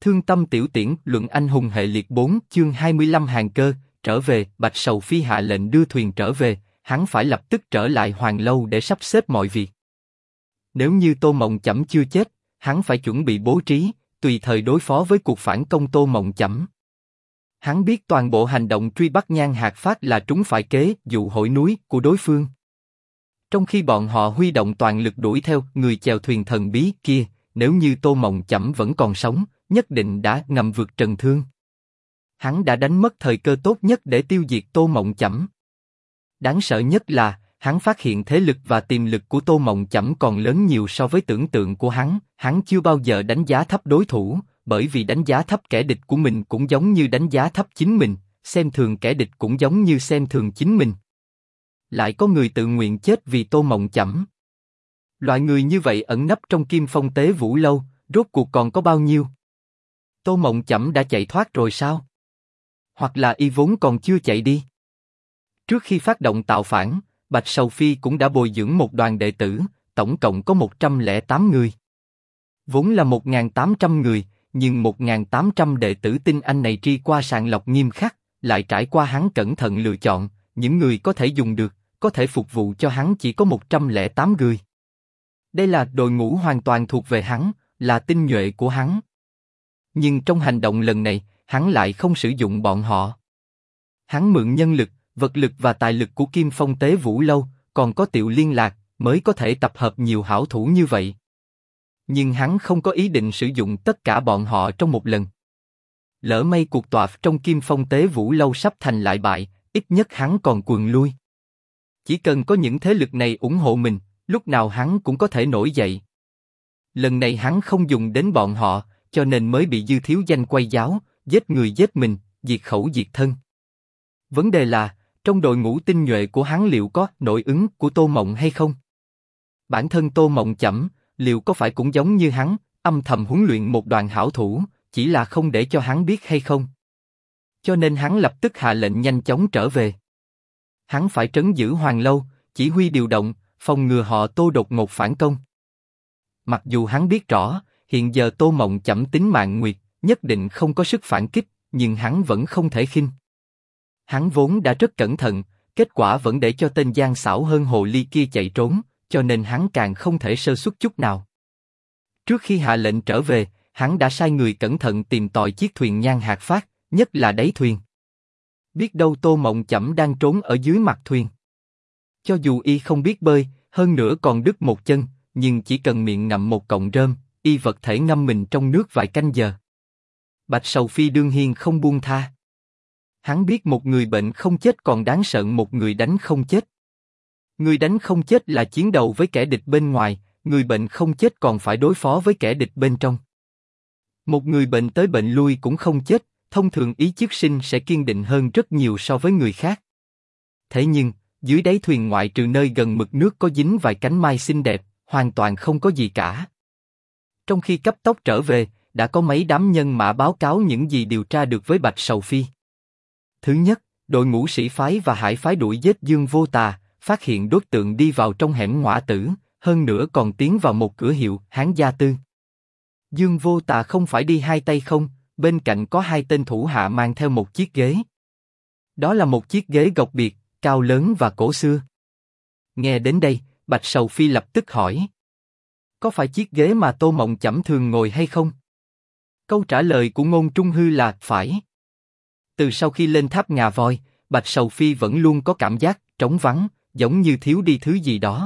Thương tâm tiểu tiễn, luận anh hùng hệ liệt 4, chương 25 hàng cơ, trở về. Bạch Sầu Phi hạ lệnh đưa thuyền trở về, hắn phải lập tức trở lại Hoàng Lâu để sắp xếp mọi việc. Nếu như Tô Mộng Chẩm chưa chết, hắn phải chuẩn bị bố trí, tùy thời đối phó với cuộc phản công Tô Mộng Chẩm. Hắn biết toàn bộ hành động truy bắt Nhan Hạc Phát là trúng phải kế dụ hội núi của đối phương. Trong khi bọn họ huy động toàn lực đuổi theo người chèo thuyền thần bí kia, nếu như Tô Mộng Chẩm vẫn còn sống, nhất định đã ngầm vượt trần thương. Hắn đã đánh mất thời cơ tốt nhất để tiêu diệt Tô Mộng Chẩm. Đáng sợ nhất là, hắn phát hiện thế lực và tiềm lực của Tô Mộng Chẩm còn lớn nhiều so với tưởng tượng của hắn. Hắn chưa bao giờ đánh giá thấp đối thủ, bởi vì đánh giá thấp kẻ địch của mình cũng giống như đánh giá thấp chính mình, xem thường kẻ địch cũng giống như xem thường chính mình. Lại có người tự nguyện chết vì Tô Mộng Chẩm. Loại người như vậy ẩn nấp trong Kim Phong Tế Vũ Lâu, rốt cuộc còn có bao nhiêu? Tô Mộng Chẩm đã chạy thoát rồi sao? Hoặc là y vốn còn chưa chạy đi? Trước khi phát động tạo phản, Bạch Sầu Phi cũng đã bồi dưỡng một đoàn đệ tử, tổng cộng có 108 người. Vốn là 1.800 người, nhưng 1.800 đệ tử tinh anh này tri qua sàng lọc nghiêm khắc, lại trải qua hắn cẩn thận lựa chọn, những người có thể dùng được, có thể phục vụ cho hắn chỉ có 108 người. Đây là đội ngũ hoàn toàn thuộc về hắn, là tinh nhuệ của hắn. Nhưng trong hành động lần này, hắn lại không sử dụng bọn họ. Hắn mượn nhân lực, vật lực và tài lực của Kim Phong Tế Vũ Lâu, còn có Tiểu Liên Lạc, mới có thể tập hợp nhiều hảo thủ như vậy. Nhưng hắn không có ý định sử dụng tất cả bọn họ trong một lần. Lỡ may cuộc tọa trong Kim Phong Tế Vũ Lâu sắp thành lại bại, ít nhất hắn còn quần lui. Chỉ cần có những thế lực này ủng hộ mình, lúc nào hắn cũng có thể nổi dậy. Lần này hắn không dùng đến bọn họ, cho nên mới bị Dư Thiếu Danh quay giáo, giết người giết mình, diệt khẩu diệt thân. Vấn đề là, trong đội ngũ tinh nhuệ của hắn liệu có nội ứng của Tô Mộng hay không? Bản thân Tô Mộng Chẩm, liệu có phải cũng giống như hắn, âm thầm huấn luyện một đoàn hảo thủ, chỉ là không để cho hắn biết hay không? Cho nên hắn lập tức hạ lệnh nhanh chóng trở về. Hắn phải trấn giữ Hoàng Lâu, chỉ huy điều động, phòng ngừa họ Tô đột ngột phản công. Mặc dù hắn biết rõ, hiện giờ Tô Mộng Chẩm tính mạng nguyệt, nhất định không có sức phản kích, nhưng hắn vẫn không thể khinh. Hắn vốn đã rất cẩn thận, kết quả vẫn để cho tên gian xảo hơn hồ ly kia chạy trốn, cho nên hắn càng không thể sơ suất chút nào. Trước khi hạ lệnh trở về, hắn đã sai người cẩn thận tìm tòi chiếc thuyền Nhan Hạc Phát, nhất là đáy thuyền. Biết đâu Tô Mộng Chẩm đang trốn ở dưới mặt thuyền. Cho dù y không biết bơi, hơn nữa còn đứt một chân, nhưng chỉ cần miệng ngậm một cọng rơm, y vật thể ngâm mình trong nước vài canh giờ. Bạch Sầu Phi đương nhiên không buông tha. Hắn biết một người bệnh không chết còn đáng sợ một người đánh không chết. Người đánh không chết là chiến đấu với kẻ địch bên ngoài, người bệnh không chết còn phải đối phó với kẻ địch bên trong. Một người bệnh tới bệnh lui cũng không chết, thông thường ý chí sinh sẽ kiên định hơn rất nhiều so với người khác. Thế nhưng, dưới đáy thuyền ngoại trừ nơi gần mực nước có dính vài cánh mai xinh đẹp, hoàn toàn không có gì cả. Trong khi cấp tốc trở về, đã có mấy đám nhân mã báo cáo những gì điều tra được với Bạch Sầu Phi. Thứ nhất, đội ngũ Sĩ phái và Hải phái đuổi giết Dương Vô Tà, phát hiện đối tượng đi vào trong hẻm ngõa tử, hơn nữa còn tiến vào một cửa hiệu Hán Gia Tư. Dương Vô Tà không phải đi hai tay không, bên cạnh có hai tên thủ hạ mang theo một chiếc ghế. Đó là một chiếc ghế gộc biệt, cao lớn và cổ xưa. Nghe đến đây, Bạch Sầu Phi lập tức hỏi: có phải chiếc ghế mà Tô Mộng Chẩm thường ngồi hay không? Câu trả lời của Ngôn Trung Hư là phải. Từ sau khi lên tháp Ngà Voi, Bạch Sầu Phi vẫn luôn có cảm giác trống vắng, giống như thiếu đi thứ gì đó.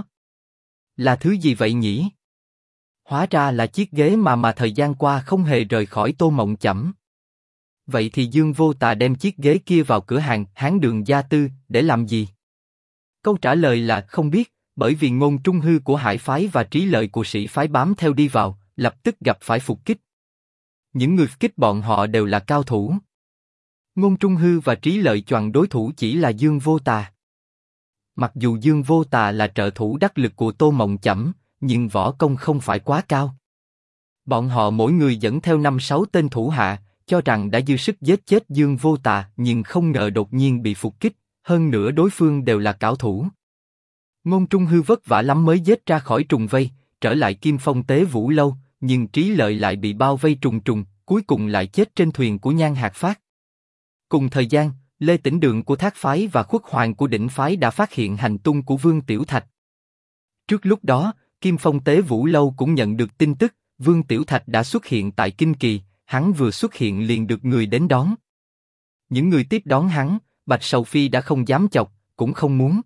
Là thứ gì vậy nhỉ? Hóa ra là chiếc ghế mà thời gian qua không hề rời khỏi Tô Mộng Chẩm. Vậy thì Dương Vô Tà đem chiếc ghế kia vào cửa hàng Hán Đường Gia Tư để làm gì? Câu trả lời là không biết, bởi vì Ngôn Trung Hư của Hải phái và Trí Lợi của Sĩ phái bám theo đi vào, lập tức gặp phải phục kích. Những người phục kích bọn họ đều là cao thủ. Ngôn Trung Hư và Trí Lợi choàng đối thủ chỉ là Dương Vô Tà. Mặc dù Dương Vô Tà là trợ thủ đắc lực của Tô Mộng Chẩm, nhưng võ công không phải quá cao. Bọn họ mỗi người dẫn theo 5-6 tên thủ hạ, cho rằng đã dư sức giết chết Dương Vô Tà, nhưng không ngờ đột nhiên bị phục kích, hơn nữa đối phương đều là cao thủ. Ngôn Trung Hư vất vả lắm mới giết ra khỏi trùng vây, trở lại Kim Phong Tế Vũ Lâu, nhưng Trí Lợi lại bị bao vây trùng trùng, cuối cùng lại chết trên thuyền của Nhan Hạc Phát. Cùng thời gian, Lê Tĩnh Đường của Thác phái và Khuất Hoàng của Đỉnh phái đã phát hiện hành tung của Vương Tiểu Thạch. Trước lúc đó, Kim Phong Tế Vũ Lâu cũng nhận được tin tức, Vương Tiểu Thạch đã xuất hiện tại Kinh Kỳ, hắn vừa xuất hiện liền được người đến đón. Những người tiếp đón hắn, Bạch Sầu Phi đã không dám chọc, cũng không muốn.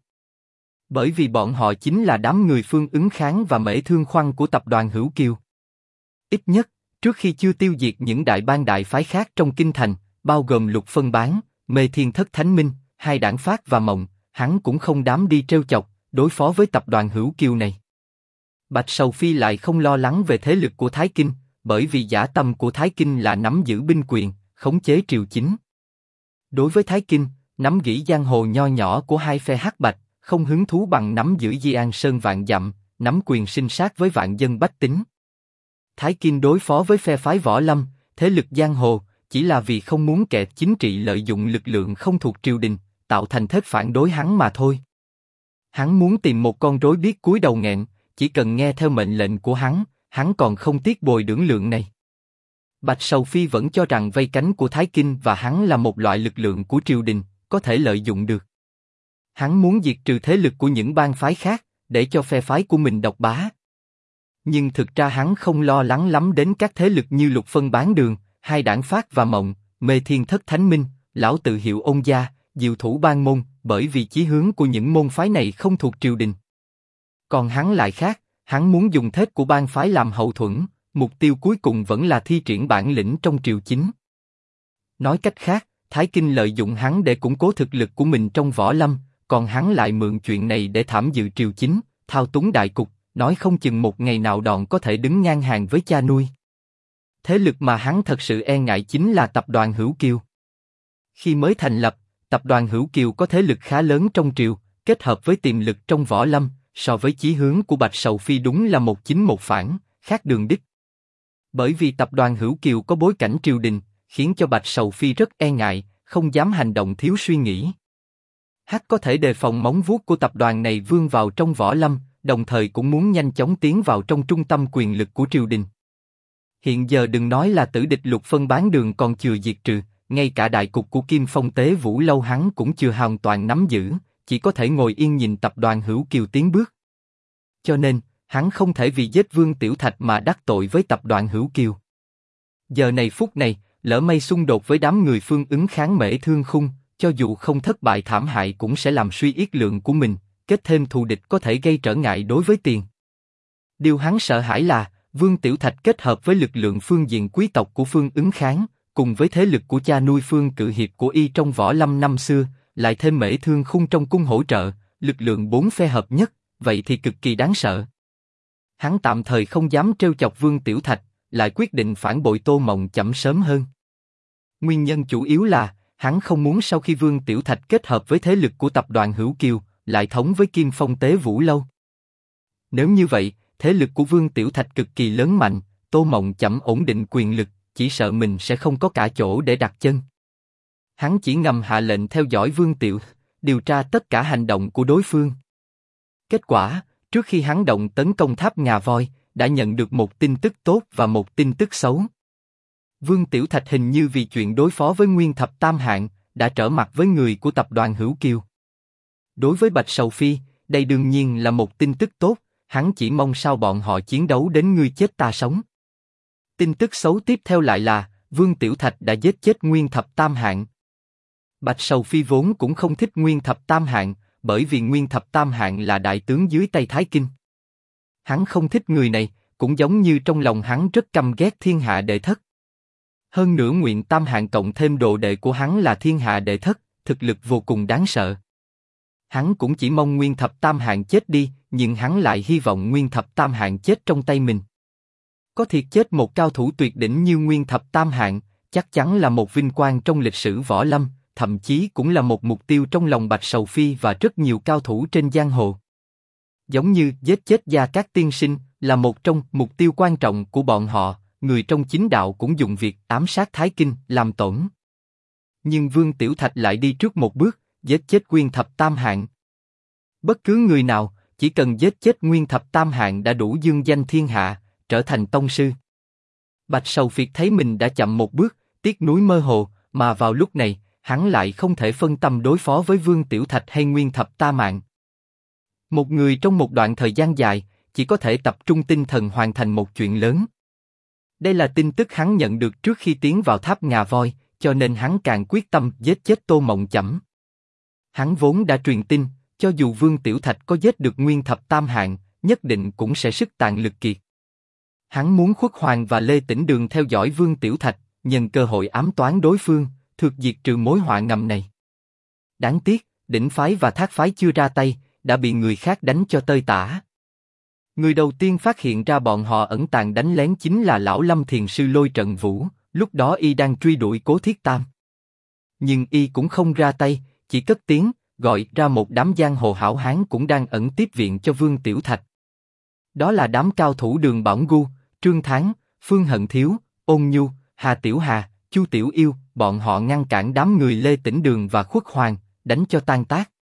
Bởi vì bọn họ chính là đám người Phương Ứng Kháng và Mễ Thương Khoăn của tập đoàn Hữu Kiều. Ít nhất, trước khi chưa tiêu diệt những đại bang đại phái khác trong kinh thành, bao gồm Lục Phân Bán, Mê Thiên Thất Thánh Minh, hai đảng Phát và Mộng, hắn cũng không dám đi trêu chọc, đối phó với tập đoàn Hữu Kiều này. Bạch Sầu Phi lại không lo lắng về thế lực của Thái Kinh, bởi vì dã tâm của Thái Kinh là nắm giữ binh quyền, khống chế triều chính. Đối với Thái Kinh, nắm giữ giang hồ nho nhỏ của hai phe hắc bạch, không hứng thú bằng nắm giữ Di An Sơn vạn dặm, nắm quyền sinh sát với vạn dân bách tính. Thái Kinh đối phó với phe phái võ lâm, thế lực giang hồ, chỉ là vì không muốn kẻ chính trị lợi dụng lực lượng không thuộc triều đình, tạo thành thế phản đối hắn mà thôi. Hắn muốn tìm một con rối biết cúi đầu nghẹn, chỉ cần nghe theo mệnh lệnh của hắn còn không tiếc bồi dưỡng lượng này. Bạch Sầu Phi vẫn cho rằng vây cánh của Thái Kinh và hắn là một loại lực lượng của triều đình, có thể lợi dụng được. Hắn muốn diệt trừ thế lực của những bang phái khác, để cho phe phái của mình độc bá. Nhưng thực ra hắn không lo lắng lắm đến các thế lực như Lục Phân Bán Đường, hai đảng Phát và Mộng, Mê Thiên Thất Thánh Minh, Lão Tự Hiệu Ôn Gia, Diệu Thủ Ban Môn, bởi vì chí hướng của những môn phái này không thuộc triều đình. Còn hắn lại khác, hắn muốn dùng thế của bang phái làm hậu thuẫn, mục tiêu cuối cùng vẫn là thi triển bản lĩnh trong triều chính. Nói cách khác, Thái Kinh lợi dụng hắn để củng cố thực lực của mình trong võ lâm, còn hắn lại mượn chuyện này để thảm dự triều chính, thao túng đại cục, nói không chừng một ngày nào Đòn có thể đứng ngang hàng với cha nuôi. Thế lực mà hắn thật sự e ngại chính là tập đoàn Hữu Kiều. Khi mới thành lập, tập đoàn Hữu Kiều có thế lực khá lớn trong triều, kết hợp với tiềm lực trong võ lâm, so với chí hướng của Bạch Sầu Phi đúng là một chính một phản, khác đường đích. Bởi vì tập đoàn Hữu Kiều có bối cảnh triều đình, khiến cho Bạch Sầu Phi rất e ngại, không dám hành động thiếu suy nghĩ. Hắn có thể đề phòng móng vuốt của tập đoàn này vươn vào trong võ lâm, đồng thời cũng muốn nhanh chóng tiến vào trong trung tâm quyền lực của triều đình. Hiện giờ đừng nói là tử địch Lục Phân Bán Đường còn chưa diệt trừ, ngay cả đại cục của Kim Phong Tế Vũ Lâu hắn cũng chưa hoàn toàn nắm giữ, chỉ có thể ngồi yên nhìn tập đoàn Hữu Kiều tiến bước. Cho nên, hắn không thể vì giết Vương Tiểu Thạch mà đắc tội với tập đoàn Hữu Kiều. Giờ này phút này, lỡ may xung đột với đám người Phương Ứng Kháng Mễ Thương Khung, cho dù không thất bại thảm hại cũng sẽ làm suy yếu lượng của mình, kết thêm thù địch có thể gây trở ngại đối với tiền. Điều hắn sợ hãi là, Vương Tiểu Thạch kết hợp với lực lượng phương diện quý tộc của Phương Ứng Kháng, cùng với thế lực của cha nuôi Phương Cự Hiệp của y trong võ lâm năm xưa, lại thêm Mễ Thương Khung trong cung hỗ trợ, lực lượng bốn phe hợp nhất, vậy thì cực kỳ đáng sợ. Hắn tạm thời không dám trêu chọc Vương Tiểu Thạch, lại quyết định phản bội Tô Mộng chậm sớm hơn. Nguyên nhân chủ yếu là, hắn không muốn sau khi Vương Tiểu Thạch kết hợp với thế lực của tập đoàn Hữu Kiều, lại thống với Kim Phong Tế Vũ Lâu. Nếu như vậy, thế lực của Vương Tiểu Thạch cực kỳ lớn mạnh, Tô Mộng chậm ổn định quyền lực, chỉ sợ mình sẽ không có cả chỗ để đặt chân. Hắn chỉ ngầm hạ lệnh theo dõi Vương Tiểu, điều tra tất cả hành động của đối phương. Kết quả, trước khi hắn động tấn công tháp Ngà Voi, đã nhận được một tin tức tốt và một tin tức xấu. Vương Tiểu Thạch hình như vì chuyện đối phó với Nguyên Thập Tam Hạng, đã trở mặt với người của tập đoàn Hữu Kiều. Đối với Bạch Sầu Phi, đây đương nhiên là một tin tức tốt, hắn chỉ mong sao bọn họ chiến đấu đến ngươi chết ta sống. Tin tức xấu tiếp theo lại là, Vương Tiểu Thạch đã giết chết Nguyên Thập Tam Hạng. Bạch Sầu Phi vốn cũng không thích Nguyên Thập Tam Hạng, bởi vì Nguyên Thập Tam Hạng là đại tướng dưới tay Thái Kinh. Hắn không thích người này, cũng giống như trong lòng hắn rất căm ghét Thiên Hạ Đệ Thất. Hơn nữa Nguyên Tam Hạng cộng thêm đồ đệ của hắn là Thiên Hạ Đệ Thất, thực lực vô cùng đáng sợ. Hắn cũng chỉ mong Nguyên Thập Tam Hạng chết đi, nhưng hắn lại hy vọng Nguyên Thập Tam Hạng chết trong tay mình. Có thiệt chết một cao thủ tuyệt đỉnh như Nguyên Thập Tam Hạng, chắc chắn là một vinh quang trong lịch sử võ lâm, thậm chí cũng là một mục tiêu trong lòng Bạch Sầu Phi và rất nhiều cao thủ trên giang hồ. Giống như giết chết Gia Cát Tiên Sinh là một trong mục tiêu quan trọng của bọn họ, người trong chính đạo cũng dùng việc ám sát Thái Kinh làm tổn. Nhưng Vương Tiểu Thạch lại đi trước một bước, giết chết Nguyên Thập Tam Hạng. Bất cứ người nào, chỉ cần giết chết Nguyên Thập Tam Hạng đã đủ dương danh thiên hạ, trở thành tông sư. Bạch Sầu Phiệt thấy mình đã chậm một bước, tiếc nuối mơ hồ, mà vào lúc này, hắn lại không thể phân tâm đối phó với Vương Tiểu Thạch hay Nguyên Thập Ta Mạng. Một người trong một đoạn thời gian dài, chỉ có thể tập trung tinh thần hoàn thành một chuyện lớn. Đây là tin tức hắn nhận được trước khi tiến vào tháp ngà voi, cho nên hắn càng quyết tâm giết chết Tô Mộng Chẩm. Hắn vốn đã truyền tin, cho dù Vương Tiểu Thạch có giết được Nguyên Thập Tam Hạng, nhất định cũng sẽ sức tàn lực kiệt. Hắn muốn Khuất Hoàng và Lê Tĩnh Đường theo dõi Vương Tiểu Thạch, nhân cơ hội ám toán đối phương, thực diệt trừ mối họa ngầm này. Đáng tiếc, Đỉnh Phái và Thác Phái chưa ra tay, đã bị người khác đánh cho tơi tả. Người đầu tiên phát hiện ra bọn họ ẩn tàng đánh lén chính là lão Lâm Thiền Sư Lôi Trận Vũ, lúc đó y đang truy đuổi Cố Thiết Tam. Nhưng y cũng không ra tay, chỉ cất tiếng, gọi ra một đám giang hồ hảo hán cũng đang ẩn tiếp viện cho Vương Tiểu Thạch. Đó là đám cao thủ Đường Bảo Ngu, Trương Thắng, Phương Hận Thiếu, Ôn Nhu, Hà Tiểu Hà, Chu Tiểu Yêu, bọn họ ngăn cản đám người Lê Tĩnh Đường và Khuất Hoàng, đánh cho tan tác.